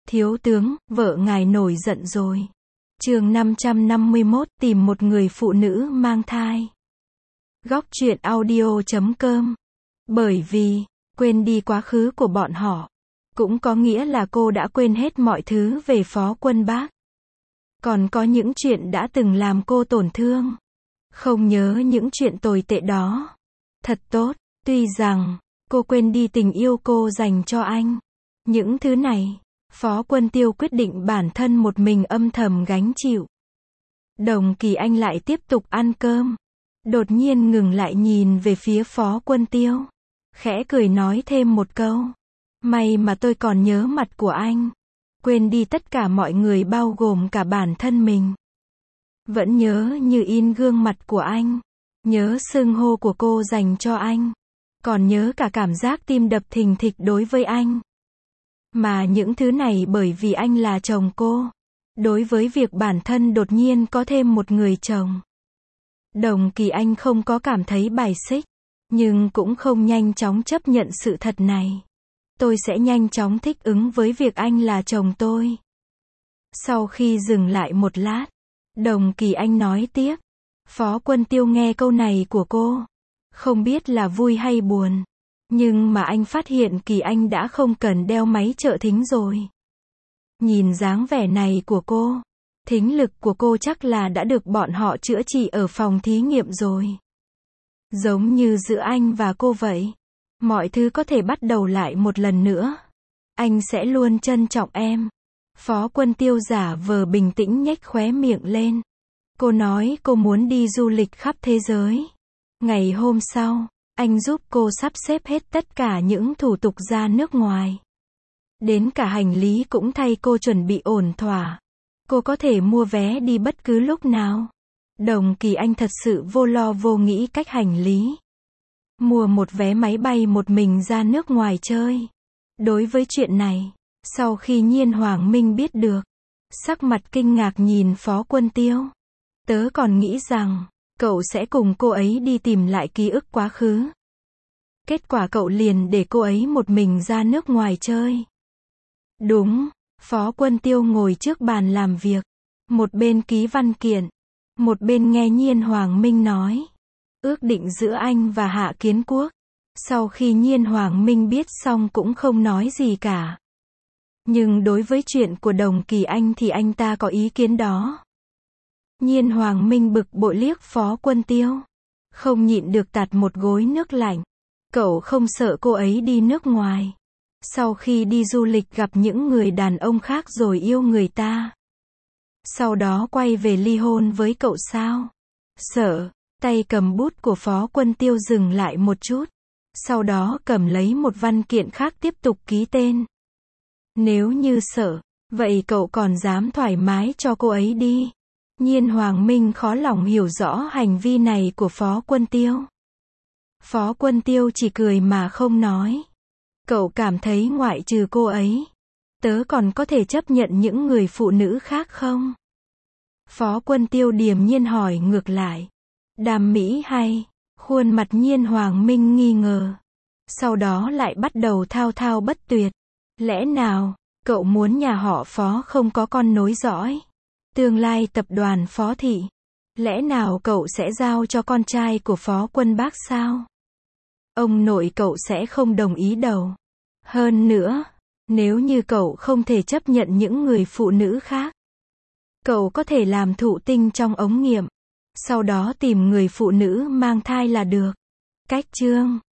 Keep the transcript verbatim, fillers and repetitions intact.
Thiếu tướng, vợ ngài nổi giận rồi. Chương năm trăm năm mươi mốt, tìm một người phụ nữ mang thai. Góc truyện audio chấm com. Bởi vì, quên đi quá khứ của bọn họ, cũng có nghĩa là cô đã quên hết mọi thứ về Phó Quân Bác. Còn có những chuyện đã từng làm cô tổn thương. Không nhớ những chuyện tồi tệ đó. Thật tốt, tuy rằng, cô quên đi tình yêu cô dành cho anh. Những thứ này, Phó Quân Tiêu quyết định bản thân một mình âm thầm gánh chịu. Đồng Kỳ Anh lại tiếp tục ăn cơm. Đột nhiên ngừng lại nhìn về phía Phó Quân Tiêu. Khẽ cười nói thêm một câu. May mà tôi còn nhớ mặt của anh. Quên đi tất cả mọi người bao gồm cả bản thân mình. Vẫn nhớ như in gương mặt của anh. Nhớ xưng hô của cô dành cho anh. Còn nhớ cả cảm giác tim đập thình thịch đối với anh. Mà những thứ này bởi vì anh là chồng cô. Đối với việc bản thân đột nhiên có thêm một người chồng. Đồng Kỳ Anh không có cảm thấy bài xích. Nhưng cũng không nhanh chóng chấp nhận sự thật này. Tôi sẽ nhanh chóng thích ứng với việc anh là chồng tôi. Sau khi dừng lại một lát, Đồng Kỳ Anh nói tiếp. Phó Quân Tiêu nghe câu này của cô. Không biết là vui hay buồn. Nhưng mà anh phát hiện Kỳ Anh đã không cần đeo máy trợ thính rồi. Nhìn dáng vẻ này của cô, thính lực của cô chắc là đã được bọn họ chữa trị ở phòng thí nghiệm rồi. Giống như giữa anh và cô vậy. Mọi thứ có thể bắt đầu lại một lần nữa. Anh sẽ luôn trân trọng em. Phó Quân Tiêu giả vờ bình tĩnh nhếch khóe miệng lên. Cô nói cô muốn đi du lịch khắp thế giới. Ngày hôm sau, anh giúp cô sắp xếp hết tất cả những thủ tục ra nước ngoài. Đến cả hành lý cũng thay cô chuẩn bị ổn thỏa. Cô có thể mua vé đi bất cứ lúc nào. Đồng Kỳ Anh thật sự vô lo vô nghĩ cách hành lý. Mua một vé máy bay một mình ra nước ngoài chơi. Đối với chuyện này, sau khi Nhiên Hoàng Minh biết được, sắc mặt kinh ngạc nhìn Phó Quân Tiêu. Tớ còn nghĩ rằng, cậu sẽ cùng cô ấy đi tìm lại ký ức quá khứ. Kết quả cậu liền để cô ấy một mình ra nước ngoài chơi. Đúng, Phó Quân Tiêu ngồi trước bàn làm việc. Một bên ký văn kiện. Một bên nghe Nhiên Hoàng Minh nói. Ước định giữa anh và Hạ Kiến Quốc. Sau khi Nhiên Hoàng Minh biết xong cũng không nói gì cả. Nhưng đối với chuyện của Đồng Kỳ Anh thì anh ta có ý kiến đó. Nhiên Hoàng Minh bực bội liếc Phó Quân Tiêu. Không nhịn được tạt một gối nước lạnh. Cậu không sợ cô ấy đi nước ngoài. Sau khi đi du lịch gặp những người đàn ông khác rồi yêu người ta. Sau đó quay về ly hôn với cậu sao? Sợ. Tay cầm bút của Phó Quân Tiêu dừng lại một chút. Sau đó cầm lấy một văn kiện khác tiếp tục ký tên. Nếu như sợ, vậy cậu còn dám thoải mái cho cô ấy đi. Nhiên Hoàng Minh khó lòng hiểu rõ hành vi này của Phó Quân Tiêu. Phó Quân Tiêu chỉ cười mà không nói. Cậu cảm thấy ngoại trừ cô ấy, tớ còn có thể chấp nhận những người phụ nữ khác không? Phó Quân Tiêu điềm nhiên hỏi ngược lại. Đàm mỹ hay? Khuôn mặt Nhiên Hoàng Minh nghi ngờ. Sau đó lại bắt đầu thao thao bất tuyệt. Lẽ nào, cậu muốn nhà họ Phó không có con nối dõi? Tương lai tập đoàn Phó Thị. Lẽ nào cậu sẽ giao cho con trai của Phó Quân Bác sao? Ông nội cậu sẽ không đồng ý đâu. Hơn nữa, nếu như cậu không thể chấp nhận những người phụ nữ khác, cậu có thể làm thụ tinh trong ống nghiệm. Sau đó tìm người phụ nữ mang thai là được. Cách chương